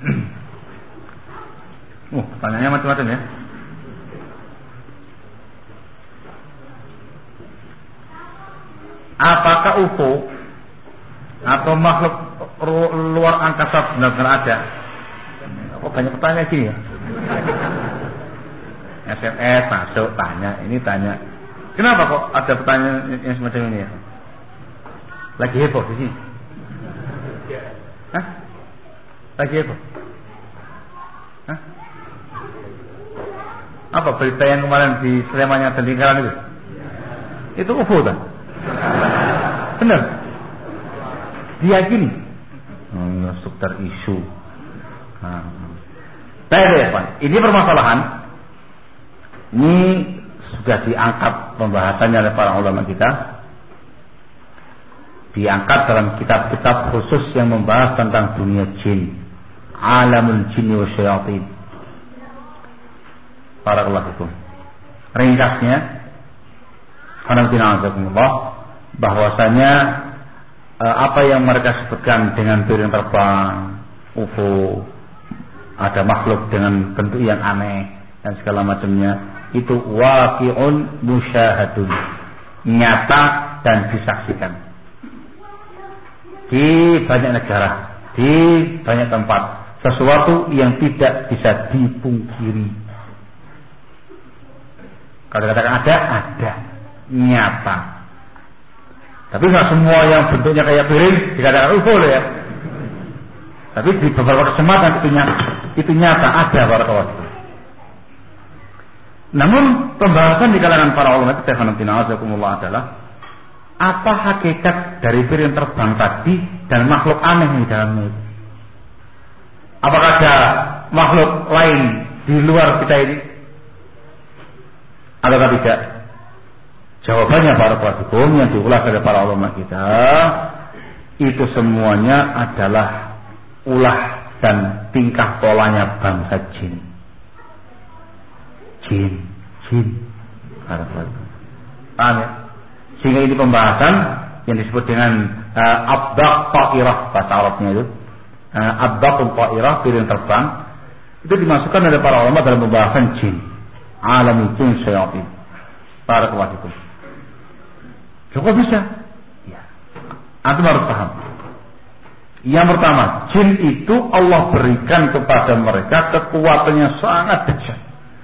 Pertanyaannya macam-macam ya. Apakah UFO atau makhluk luar angkasa benar-benar ada? Kok banyak pertanyaan gini ya? SMS masuk tanya, ini tanya. Kenapa kok ada pertanyaan yang semacam ini ya? Lagi heboh di sini? Hah? Lagi heboh? Hah? Apa berita yang kemarin di Sleman dan lingkaran itu? Itu UFO kan? Benar? Diyakini? Sekedar isu. Ini permasalahan. Ini sudah diangkat pembahasannya oleh para ulama kita. Diangkat dalam kitab-kitab khusus yang membahas tentang dunia jin, alamul jinni wa syayatin. Barakallahu fikum. Ringkasnya, bahwasanya apa yang mereka sebutkan dengan piring terbang, UFO, ada makhluk dengan bentuk yang aneh dan segala macamnya, itu waqi'un musyahadun, nyata dan disaksikan di banyak negara, di banyak tempat, sesuatu yang tidak bisa dipungkiri. Kalau dikatakan ada, nyata. Tapi nggak semua yang bentuknya kayak piring dikatakan UFO ya. Tapi di beberapa kesempatan itu nyata ada barakallahu. Namun pembahasan di kalangan para ulama itu adalah apa hakikat dari piring terbang tadi dan makhluk aneh di dalamnya itu. Apakah ada makhluk lain di luar kita ini? Atau tidak? Jawabannya barakallahu yang diulas oleh para ulama kita, itu semuanya adalah ulah dan tingkah polanya bangsa jin. Paham ya? Sehingga ini pembahasan yang disebut dengan abdaq ta'irah, bahasa Arabnya itu abdaqul ta'irah, piring terbang, itu dimasukkan oleh para ulama dalam pembahasan jin, alam jin syayatin. Barakallahu fikum. Kok bisa? Ya. Antum harus paham. Yang pertama, jin itu Allah berikan kepada mereka kekuatannya sangat dahsyat,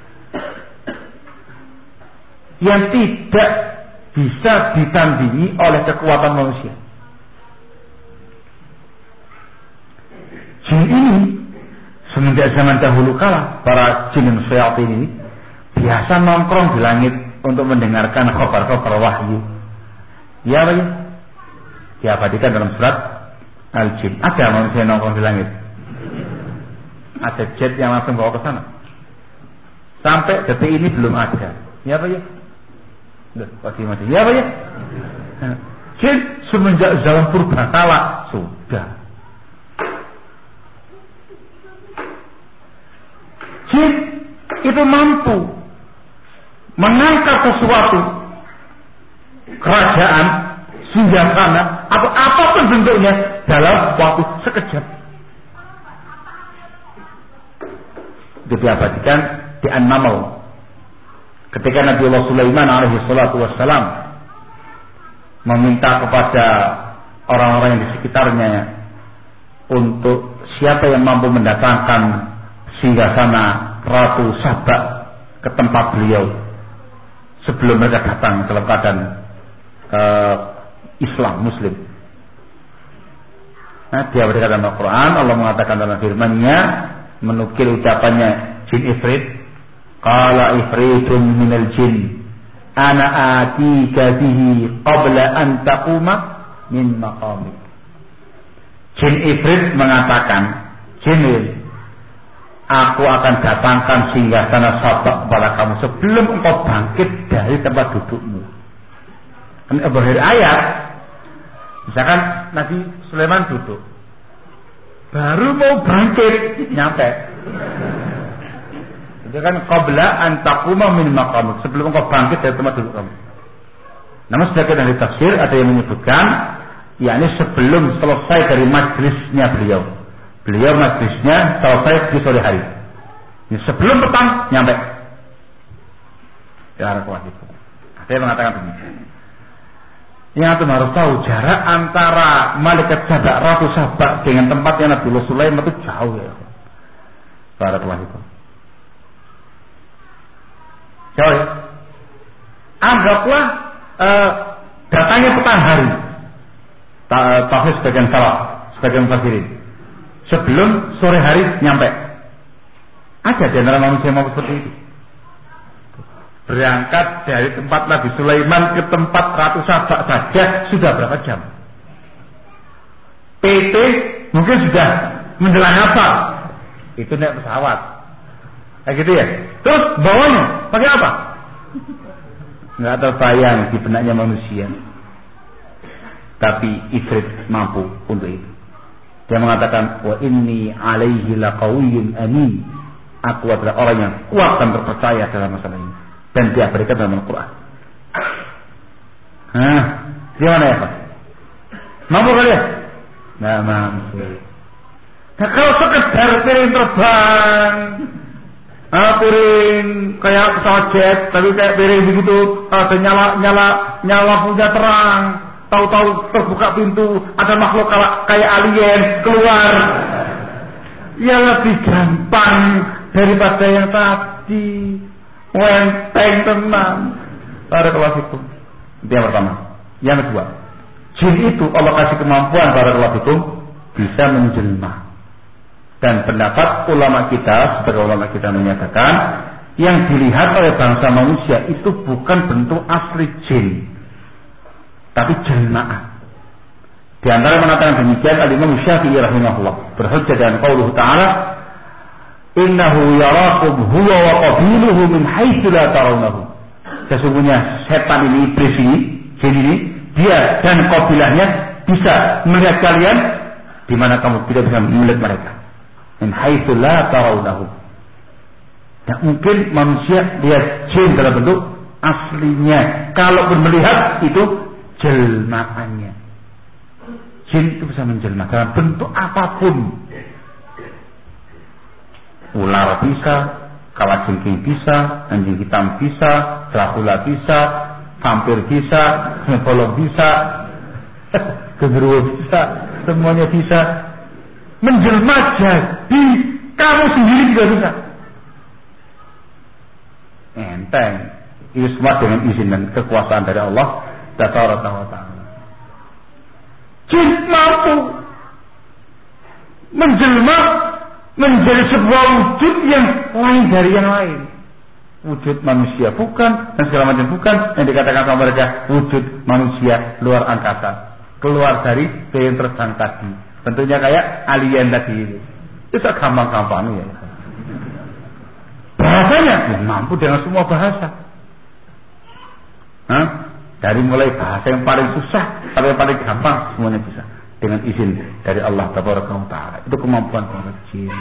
yang tidak bisa ditandingi oleh kekuatan manusia. Jin ini semenjak zaman dahulu kala, para jin dan syaitan ini biasa nongkrong di langit untuk mendengarkan kabar-kabar wahyu. Ya, apa ya? Diabadikan dalam surat Al-Jin. Ada manusia nongkrong di langit. Ada jet yang langsung bawa ke sana. Sampai detik ini belum ada. Ya, apa ya? Bagaimana? Ya, apa ya? Jin semenjak zaman purbakala sudah. Jin itu mampu mengangkat sesuatu, kerajaan, singgahsana, atau apapun bentuknya dalam waktu sekejap. Itu diabadikan di An-Naml. Ketika Nabi Allah Sulaiman alaihi salatu wassalam meminta kepada orang-orang yang di sekitarnya untuk siapa yang mampu mendatangkan singgasana Ratu Saba ke tempat beliau sebelum mereka datang dalam keadaan Islam Muslim. Nah, dia berkata dalam Al-Quran, Allah mengatakan dalam firman-Nya, menukil ucapannya jin ifrit, qala ifritun minal jin ana atika bihi qabla an taquma min maqamik. Jin ifrit mengatakan, jin, aku akan datangkan singgasana Sabak kepada kamu sebelum engkau bangkit dari tempat dudukmu. Ini akhir ayat. Misalkan Nabi Sulaiman duduk, baru mau bangkit, nyampe. Itu kan qabla an taquma min maqamik, sebelum engkau bangkit dari tempat duduk kamu. Namun sebagian dari tafsir ada yang menyebutkan, yakni sebelum selesai dari majlisnya beliau Beliau majlisnya selesai di sore hari. Sebelum petang nyampe. Barakallahu fikum. Saya mengatakan demikian. Yang harus tahu jarak antara malaikat sabak ratu sabak dengan tempatnya Nabi Sulaiman itu jauh ya. Barakallahu fikum. Jauh ya. Anggaplah datangnya petang hari. Tafsir sebagian salah, sebagian mufassirin. Sebelum sore hari nyampe. Ada di antara manusia yang mau seperti itu. Berangkat dari tempat Nabi Sulaiman ke tempat Ratu Sabak saja sudah berapa jam? PT mungkin sudah menjelang apa? Itu naik pesawat. Kayak gitu ya. Terus bawahnya pakai apa? Nggak terbayang di benaknya manusia. Tapi Ifrit mampu untuk itu. Dia mengatakan, wa inni alaihi laqawiyyun amin. Aku adalah orang yang kuat dan terpercaya dalam masalah ini. Dan dia berikan dalam Al-Quran. Gimana ya Pak? Mampu kalian? Nggak mampu. Nah, kalau sekedar piring terbang, piring kayak pesawat jet, tapi kayak piring begitu, ada nyala lampunya terang, tahu-tahu terbuka pintu, ada makhluk kayak alien keluar, ya lebih gampang daripada yang tadi. Wenteng tenang. Barakallahu fikum. Itu yang pertama. Yang kedua, jin itu Allah kasih kemampuan barakallahu fikum bisa menjelma. Dan pendapat ulama kita, sebagai ulama kita menyatakan, yang dilihat oleh bangsa manusia itu bukan bentuk asli jin, tapi jelmaan. Di antara yang mengatakan demikian Al-Imam Syafi'i rahimahullah berhujjah dengan qauluhu ta'ala, innahu yarakum huwa wa qabiluhu min haitsu la tarawnahu. Sesungguhnya setan ini, iblis ini, jin ini, dia dan kabilahnya bisa melihat kalian di mana kamu tidak bisa melihat mereka. Min haitsu la tarawnahu. Ya, mungkin manusia lihat jin dalam bentuk aslinya. Kalau melihat itu jelmaannya. Jin itu bisa menjelma dalam bentuk apapun. Ular bisa, kalajengking bisa, anjing hitam bisa, Dracula bisa, vampir bisa, bolong bisa, genderuwo bisa, semuanya bisa. Menjelma jadi kamu sendiri juga bisa. Enteng. Itu semua dengan izin dan kekuasaan dari Allah Taala. Jin mampu menjelma menjadi sebuah wujud yang lain dari yang lain. Wujud manusia bukan, dan segala macam bukan. Yang dikatakan sama mereka wujud manusia luar angkasa, keluar dari piring terbang tadi. Bentuknya kayak alien tadi itu. Itu gampang-gampang ya. Bahasanya mampu dengan semua bahasa. Dari mulai bahasa yang paling susah sampai yang paling gampang semuanya bisa. Dengan izin dari Allah Taala. Itu kemampuan para jin.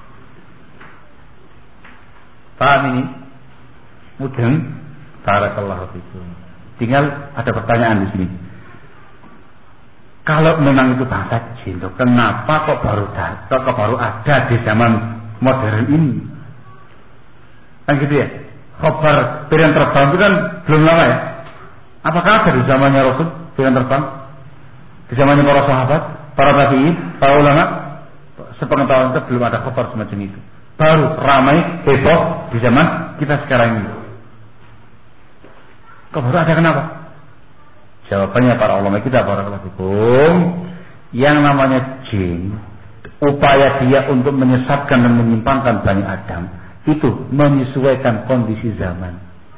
Paham ini? Mudeng. Barakallahu fikum. Tinggal ada pertanyaan di sini. Kalau memang itu bahasa jin, kenapa kok baru ada di zaman modern ini? Kan gitu ya. Khabar piring terbang itu kan belum lama ya. Apakah ada di zamannya Rasul piring terbang? Di zamannya para sahabat, para tabi'in, para ulama, sepengetahuan kita belum ada khabar semacam itu. Baru ramai heboh di zaman kita sekarang ini. Kok baru ada kenapa? Jawabannya para ulama kita, para hukum, yang namanya jin, upaya dia untuk menyesatkan dan menyimpangkan Bani Adam itu menyesuaikan kondisi zaman.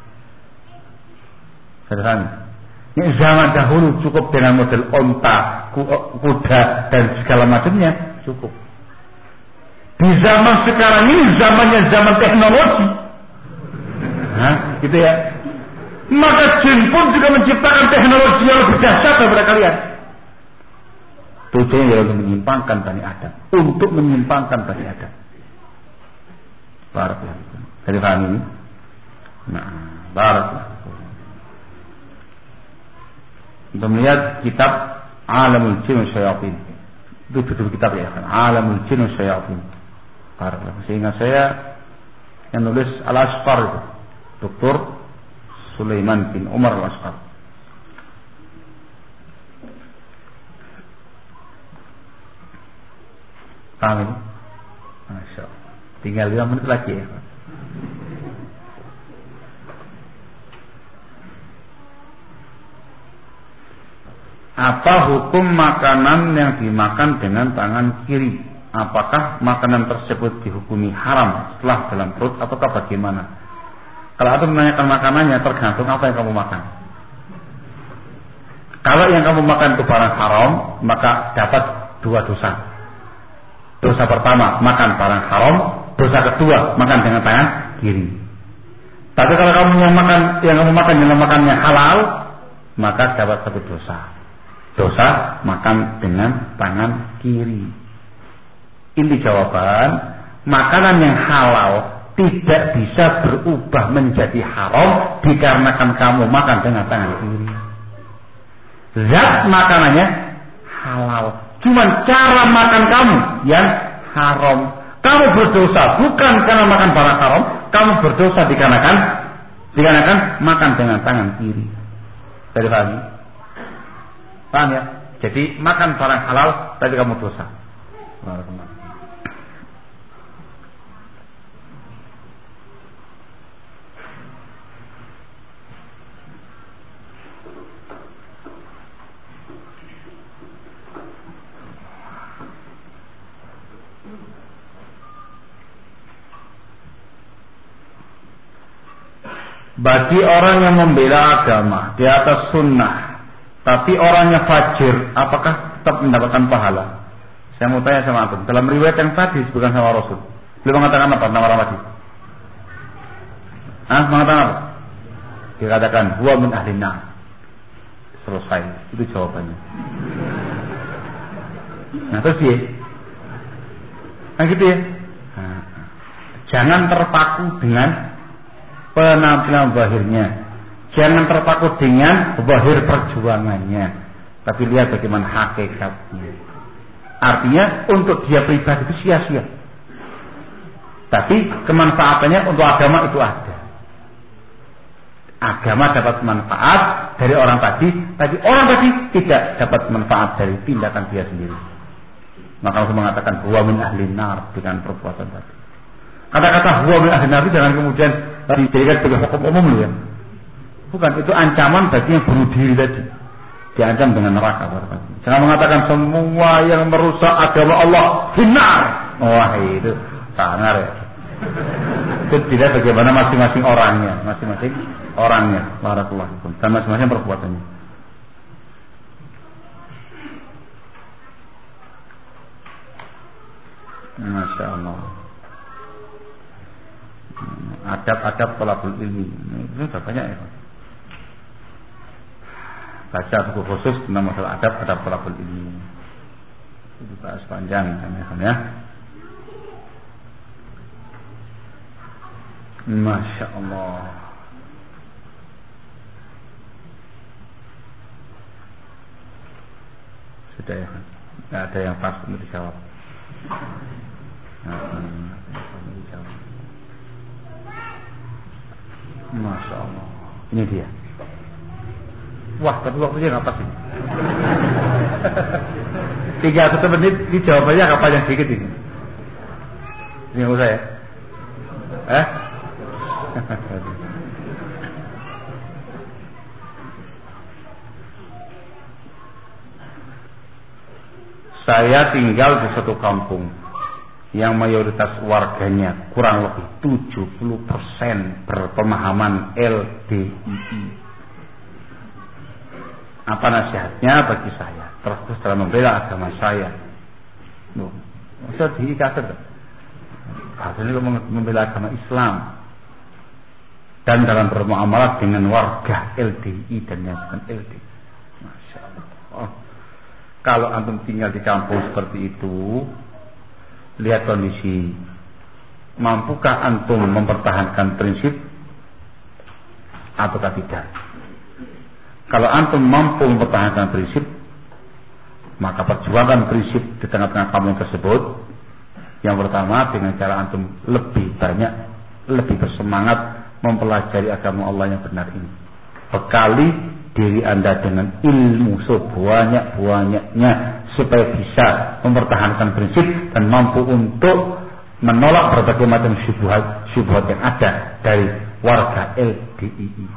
Sederhana. Ini zaman dahulu cukup dengan model onta, kuda dan segala macamnya cukup. Di zaman sekarang ini zamannya zaman teknologi, gitu ya. Maka jin pun juga menciptakan teknologi yang lebih dahsyat daripada kalian. Tujuannya untuk menyimpangkan Bani Adam, untuk menyimpangkan Bani Adam. Barakallahu. Jadi paham ini? Nah, barakallahu. Untuk melihat kitab Alamul Jin wa Syayatin Itu judul kitab ya kan, Alamul Jin wa Syayatin. Sehingga saya yang nulis Al-Asqar itu, Dr. Sulaiman bin Umar Al-Asqar. Paham ini? Masya Allah. Tinggal 5 menit lagi ya. Apa hukum makanan yang dimakan dengan tangan kiri? Apakah makanan tersebut dihukumi haram setelah dalam perut ataukah bagaimana? Kalau aku menanyakan makanannya, tergantung apa yang kamu makan. Kalau yang kamu makan itu barang haram, maka dapat 2 dosa. Dosa pertama, makan barang haram. Dosa kedua, makan dengan tangan kiri. Tapi kalau kamu yang kamu makan yang makannya halal, maka dapat 1 dosa. Dosa makan dengan tangan kiri. Inti jawaban, makanan yang halal tidak bisa berubah menjadi haram dikarenakan kamu makan dengan tangan kiri. Zat makanannya halal, cuman cara makan kamu yang haram. Kamu berdosa bukan karena makan barang haram, kamu berdosa dikarenakan makan dengan tangan kiri. Jadi paham ya? Jadi makan barang halal tapi kamu dosa. Bagi orang yang membela agama di atas sunnah, tapi orangnya fajir, apakah tetap mendapatkan pahala? Saya mau tanya sama antum. Dalam riwayat yang tadi bukan sama Rasul, beliau mengatakan apa nama orang tadi? Mengatakan apa? Dikatakan huwa min ahlin nar. Selesai. Itu jawabannya. Nah terus dia, gitu ya. Jangan terpaku dengan penampilan zahirnya, jangan terpaku dengan zahir perjuangannya, tapi lihat bagaimana hakikatnya. Artinya untuk dia pribadi itu sia-sia, tapi kemanfaatannya untuk agama itu ada. Agama dapat manfaat dari orang tadi, tapi orang tadi tidak dapat manfaat dari tindakan dia sendiri. Maka Allah mengatakan huwa min ahlin nar dengan perbuatan tadi. Kata-kata huwa min ahlin nar jangan kemudian dijadikan sebagai hukum umum loh ya. Bukan, itu ancaman bagi yang bunuh diri tadi. Diancam dengan neraka. Jangan mengatakan semua yang merusak agama Allah finnar. Wah itu sangar ya. Itu tidak bagaimana masing-masing orangnya. Barakallahu fikum. Dan masing-masing perbuatannya. Masya Allah. Adab-adab thalabul ilmi itu sudah banyak ya. Baca buku khusus tentang masalah adab thalabul ilmi. Itu bahas panjang ya. Masya Allah. Sudah ya. Tidak ada yang pas untuk dijawab. Masya Allah. Ini dia. Wah, tapi waktunya nggak pas ini. 3 menit. Ini jawabannya kapan yang sedikit ini? Ini yang usah ya? Saya tinggal di satu kampung yang mayoritas warganya kurang lebih 70% berpemahaman LDII. Apa nasihatnya bagi saya terus dalam membela agama saya? Maksud diikatkan bahasanya membela agama Islam dan dalam bermuamalah dengan warga LDI dan yang bukan LDI. Masya Allah. Kalau antum tinggal di kampung seperti itu, lihat kondisi. Mampukah antum mempertahankan prinsip ataukah tidak? Kalau antum mampu mempertahankan prinsip, Maka perjuangkan prinsip di tengah-tengah kamu tersebut. Yang pertama, dengan cara antum lebih banyak, lebih bersemangat mempelajari agama Allah yang benar ini. Bekali diri anda dengan ilmu sebanyak-banyaknya supaya bisa mempertahankan prinsip dan mampu untuk menolak berbagai macam syubhat yang ada dari warga LDII.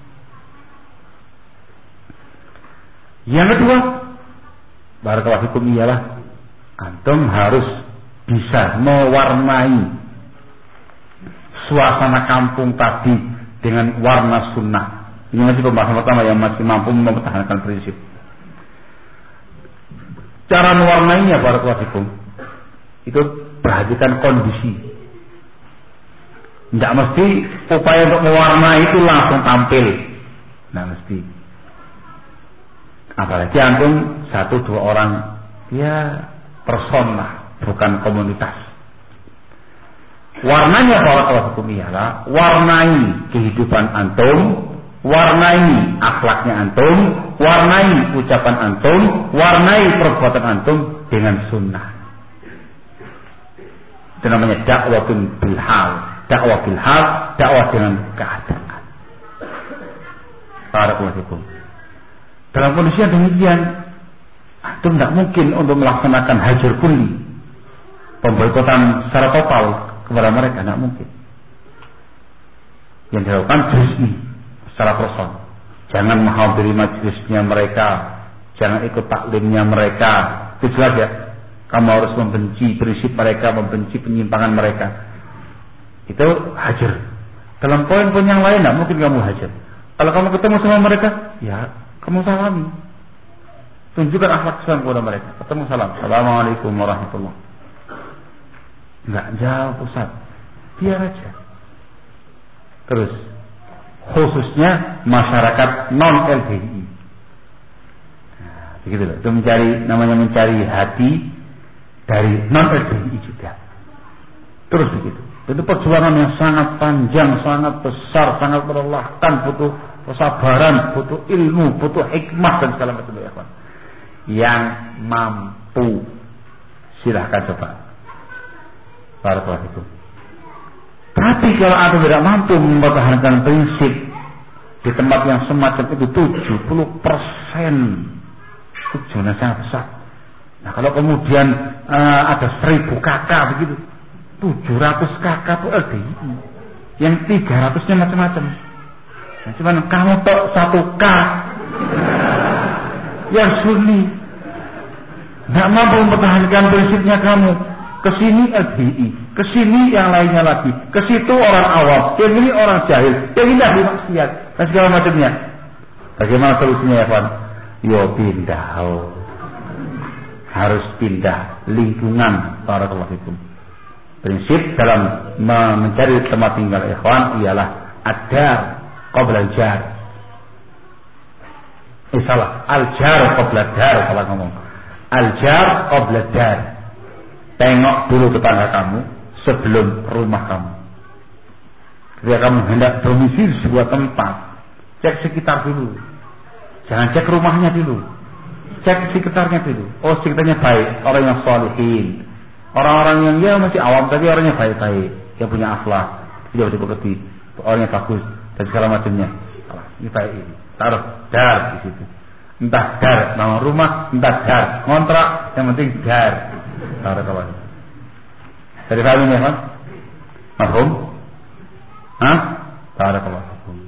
Yang kedua, barakallahu fikum, ialah antum harus bisa mewarnai suasana kampung tadi dengan warna sunnah. Ini masih pembahasan pertama yang masih mampu mempertahankan prinsip. Cara mewarnainya barakallahu fikum, itu perhatikan kondisi. Tidak mesti upaya untuk mewarnai itu langsung tampil. Tidak mesti. Apalagi antum 1-2 orang, ya persona, bukan komunitas. Warnanya barakallahu fikum ialah warnai kehidupan antum, warnai akhlaknya antum, warnai ucapan antum, warnai perbuatan antum dengan sunnah. Itu namanya dakwatun bil hal, dakwah bil hal, dakwah dengan keadaan. Barakallahu fikum. Dalam kondisi yang demikian, antum tidak mungkin untuk melaksanakan hajar kulli, pemboikotan secara total kepada mereka, tidak mungkin. Yang dilakukan juz'i, secara person. Jangan menghadiri majelisnya mereka, jangan ikut taklimnya mereka. Itu jelas ya. Kamu harus membenci prinsip mereka, membenci penyimpangan mereka. Itu hajar. Dalam poin-poin yang lain tidak mungkin kamu hajar. Kalau kamu ketemu sama mereka, ya kamu salami. Tunjukkan akhlak Islam kepada mereka. Ketemu salam. Assalamualaikum warahmatullahi wabarakatuh. Enggak jauh Ustaz. Biar aja. Terus khususnya masyarakat non LDI. Nah, begitu loh. Itu mencari hati dari non LDI juga. Terus begitu. Itu perjuangan yang sangat panjang, sangat besar, sangat melelahkan, butuh kesabaran, butuh ilmu, butuh hikmah dan segala macam ya, kawan. Yang mampu silahkan coba. Barakallahu fikum. Tapi kalau Anda tidak mampu mempertahankan prinsip di tempat yang semacam itu 70%, itu zona sangat besar. Nah kalau kemudian ada 1000 kakak begitu, 700 kakak itu LDI, yang 300-nya macam-macam. Nah, cuman kamu tok 1K yang sunni, nggak mampu mempertahankan prinsipnya kamu. Kesini LDI, kesini yang lainnya lagi, kesitu orang awam, yang ini orang jahil, yang ini ahli maksiat, dan segala macamnya. Bagaimana solusinya ya Pak? Yo pindah, harus pindah lingkungan. Barakallahu fikum. Prinsip dalam mencari tempat tinggal ikhwan ialah ad-dar qabla al-jar. Salah, al-jar qabla ad-dar kalau ngomong. Al-jar qabla ad-dar. Tengok dulu tetangga kamu sebelum rumah kamu. Ketika kamu hendak domisili sebuah tempat, cek sekitar dulu. Jangan cek rumahnya dulu. Cek sekitarnya dulu. Oh, sekitarnya baik, orang yang sholihin. Orang-orang yang ya masih awam tapi orangnya baik-baik, yang punya akhlak, tidak dipekerti, orangnya bagus dan segala macamnya. Ini baik ini. Taruh dar di situ. Entah dar nama rumah, entah dar kontrak, yang penting dar. Taruh kawan. Dari kami ya kan? Mahrum? Hah? Taruh kawan.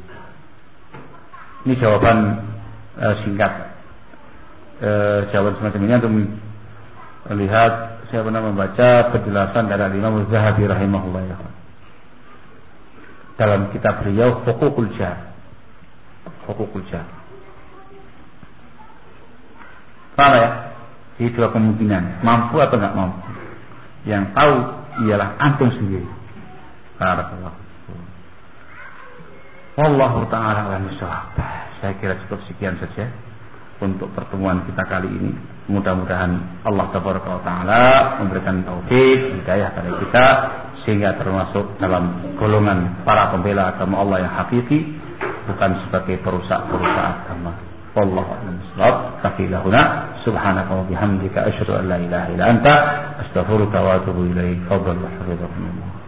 Ini jawaban singkat. Jawaban semacam ini untuk melihat. Saya pernah membaca penjelasan dari Imam Az-Zahabi rahimahullah ya. Dalam kitab beliau Huququl Jar. Huququl Jar. Apa ya? Ini dua kemungkinan, mampu atau enggak mampu. Yang tahu ialah antum sendiri. Barakallahu. Wallahu ta'ala a'lam bishawab. Saya kira cukup sekian saja untuk pertemuan kita kali ini. Mudah-mudahan Allah Taala memberikan taufik, hidayah kepada kita sehingga termasuk dalam golongan para pembela agama Allah yang hakiki, bukan sebagai perusak-perusak agama. Wallahu a'lam bishawab. Kafilah huna. Subhanaka wa bihamdika asyhadu an la ilaha illa anta astaghfiruka wa atubu ilaik. Fadhal wa hafizakumullah.